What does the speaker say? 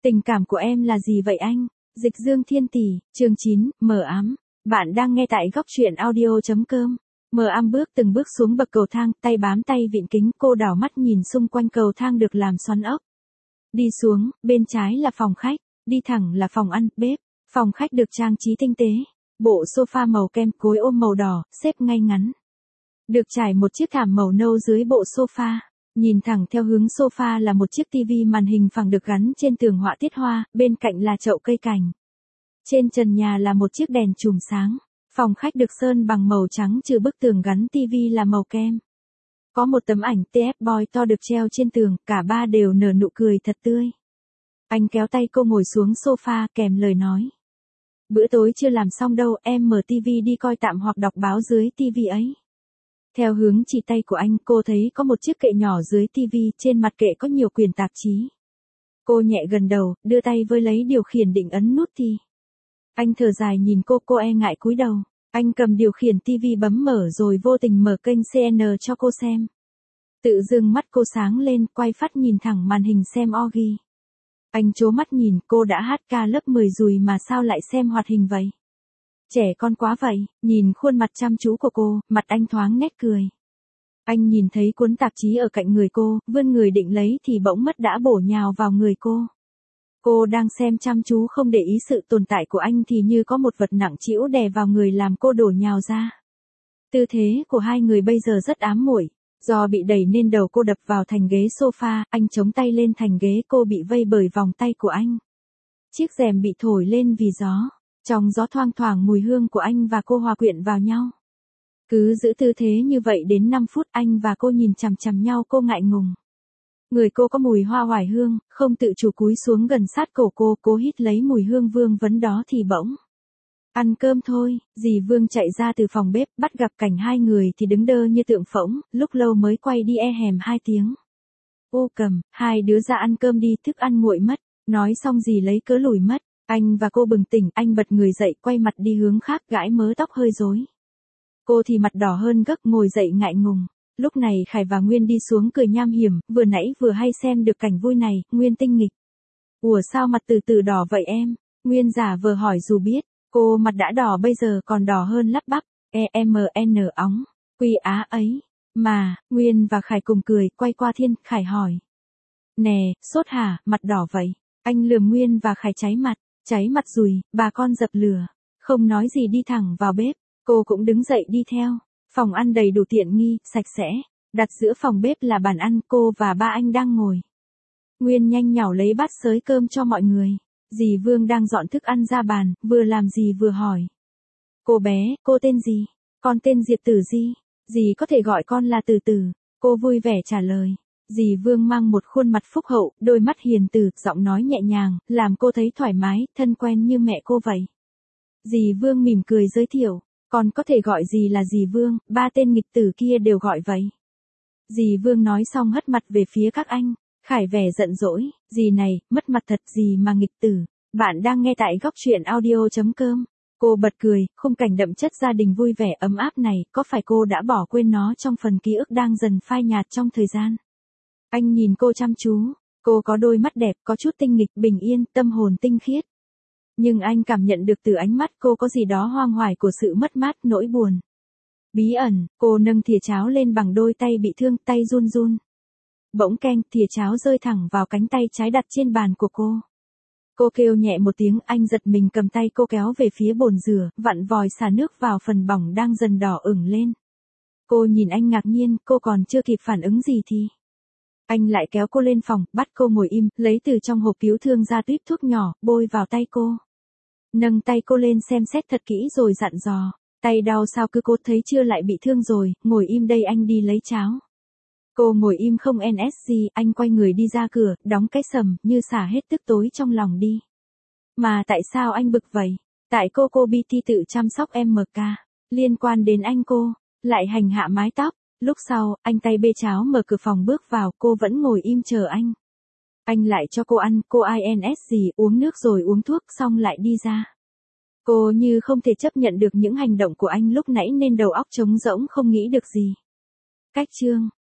Tình cảm của em là gì vậy anh? Dịch Dương Thiên Tỷ, chương 9, mờ ám. Bạn đang nghe tại góc truyện audio.com. Mờ ám bước từng bước xuống bậc cầu thang, tay bám tay vịn kính, cô đảo mắt nhìn xung quanh cầu thang được làm xoắn ốc. Đi xuống, bên trái là phòng khách, đi thẳng là phòng ăn, bếp. Phòng khách được trang trí tinh tế. Bộ sofa màu kem, gối ôm màu đỏ, xếp ngay ngắn. Được trải một chiếc thảm màu nâu dưới bộ sofa. Nhìn thẳng theo hướng sofa là một chiếc tivi màn hình phẳng được gắn trên tường họa tiết hoa, bên cạnh là chậu cây cảnh. Trên trần nhà là một chiếc đèn chùm sáng. Phòng khách được sơn bằng màu trắng trừ bức tường gắn tivi là màu kem. Có một tấm ảnh TF Boy to được treo trên tường, cả ba đều nở nụ cười thật tươi. Anh kéo tay cô ngồi xuống sofa kèm lời nói. Bữa tối chưa làm xong đâu, em mở tivi đi coi tạm hoặc đọc báo dưới tivi ấy. Theo hướng chỉ tay của anh, cô thấy có một chiếc kệ nhỏ dưới tivi, trên mặt kệ có nhiều quyển tạp chí. Cô nhẹ gần đầu, đưa tay với lấy điều khiển định ấn nút thì. Anh thở dài nhìn cô e ngại cúi đầu. Anh cầm điều khiển tivi bấm mở rồi vô tình mở kênh CN cho cô xem. Tự dưng mắt cô sáng lên, quay phát nhìn thẳng màn hình xem orgy. Anh trố mắt nhìn, cô đã hát ca lớp 10 rồi mà sao lại xem hoạt hình vậy? Trẻ con quá vậy, nhìn khuôn mặt chăm chú của cô, mặt anh thoáng nét cười. Anh nhìn thấy cuốn tạp chí ở cạnh người cô, vươn người định lấy thì bỗng mất đã bổ nhào vào người cô. Cô đang xem chăm chú không để ý sự tồn tại của anh thì như có một vật nặng trĩu đè vào người làm cô đổ nhào ra. Tư thế của hai người bây giờ rất ám muội. Do bị đẩy nên đầu cô đập vào thành ghế sofa, anh chống tay lên thành ghế, cô bị vây bởi vòng tay của anh. Chiếc rèm bị thổi lên vì gió. Trong gió thoang thoảng mùi hương của anh và cô hòa quyện vào nhau. Cứ giữ tư thế như vậy đến 5 phút, anh và cô nhìn chằm chằm nhau, cô ngại ngùng. Người cô có mùi hoa oải hương, không tự chủ cúi xuống gần sát cổ cô hít lấy mùi hương vương vấn đó thì bỗng. Ăn cơm thôi, dì Vương chạy ra từ phòng bếp, bắt gặp cảnh hai người thì đứng đơ như tượng phỗng, lúc lâu mới quay đi hèm 2 tiếng. Ô Cầm, hai đứa ra ăn cơm đi, thức ăn nguội mất. Nói xong dì lấy cớ lùi mất. Anh và cô bừng tỉnh, anh bật người dậy, quay mặt đi hướng khác, gãi mớ tóc hơi rối. Cô thì mặt đỏ hơn gấc, ngồi dậy ngại ngùng. Lúc này Khải và Nguyên đi xuống cười nham hiểm, vừa nãy vừa hay xem được cảnh vui này, Nguyên tinh nghịch. Ủa sao mặt từ từ đỏ vậy em? Nguyên giả vờ hỏi dù biết, cô mặt đã đỏ bây giờ còn đỏ hơn lắp bắp, EMN óng, quy á ấy. Mà, Nguyên và Khải cùng cười, quay qua Thiên, Khải hỏi. Nè, sốt hả, mặt đỏ vậy? Anh lườm Nguyên và Khải cháy mặt rùi, bà con dập lửa. Không nói gì đi thẳng vào bếp, cô cũng đứng dậy đi theo. Phòng ăn đầy đủ tiện nghi, sạch sẽ. Đặt giữa phòng bếp là bàn ăn, cô và ba anh đang ngồi. Nguyên nhanh nhảu lấy bát xới cơm cho mọi người. Dì Vương đang dọn thức ăn ra bàn, vừa làm gì vừa hỏi. Cô bé, cô tên gì? Con tên Diệp Tử Di. Dì có thể gọi con là Tử Tử. Cô vui vẻ trả lời. Dì Vương mang một khuôn mặt phúc hậu, đôi mắt hiền từ, giọng nói nhẹ nhàng, làm cô thấy thoải mái, thân quen như mẹ cô vậy. Dì Vương mỉm cười giới thiệu, con có thể gọi dì là dì Vương, ba tên nghịch tử kia đều gọi vậy. Dì Vương nói xong hất mặt về phía các anh. Khải vẻ giận dỗi, dì này, mất mặt thật gì mà nghịch tử. Bạn đang nghe tại góc truyện audio.com. Cô bật cười, khung cảnh đậm chất gia đình vui vẻ ấm áp này, có phải cô đã bỏ quên nó trong phần ký ức đang dần phai nhạt trong thời gian? Anh nhìn cô chăm chú, cô có đôi mắt đẹp, có chút tinh nghịch, bình yên, tâm hồn tinh khiết. Nhưng anh cảm nhận được từ ánh mắt cô có gì đó hoang hoài của sự mất mát, nỗi buồn. Bí ẩn, cô nâng thìa cháo lên bằng đôi tay bị thương, tay run run. Bỗng keng, thìa cháo rơi thẳng vào cánh tay trái đặt trên bàn của cô. Cô kêu nhẹ một tiếng, anh giật mình cầm tay cô kéo về phía bồn rửa, vặn vòi xả nước vào phần bỏng đang dần đỏ ửng lên. Cô nhìn anh ngạc nhiên, cô còn chưa kịp phản ứng gì thì. Anh lại kéo cô lên phòng, bắt cô ngồi im, lấy từ trong hộp cứu thương ra tuýp thuốc nhỏ, bôi vào tay cô. Nâng tay cô lên xem xét thật kỹ rồi dặn dò. Tay đau sao cứ cố thấy chưa lại bị thương rồi, ngồi im đây anh đi lấy cháo. Cô ngồi im không NSG, anh quay người đi ra cửa, đóng cái sầm, như xả hết tức tối trong lòng đi. Mà tại sao anh bực vậy? Tại cô BT tự chăm sóc MK, liên quan đến anh cô, lại hành hạ mái tóc. Lúc sau, anh tay bê cháo mở cửa phòng bước vào, cô vẫn ngồi im chờ anh. Anh lại cho cô ăn, cô INSG, uống nước rồi uống thuốc xong lại đi ra. Cô như không thể chấp nhận được những hành động của anh lúc nãy nên đầu óc trống rỗng không nghĩ được gì. Cách chương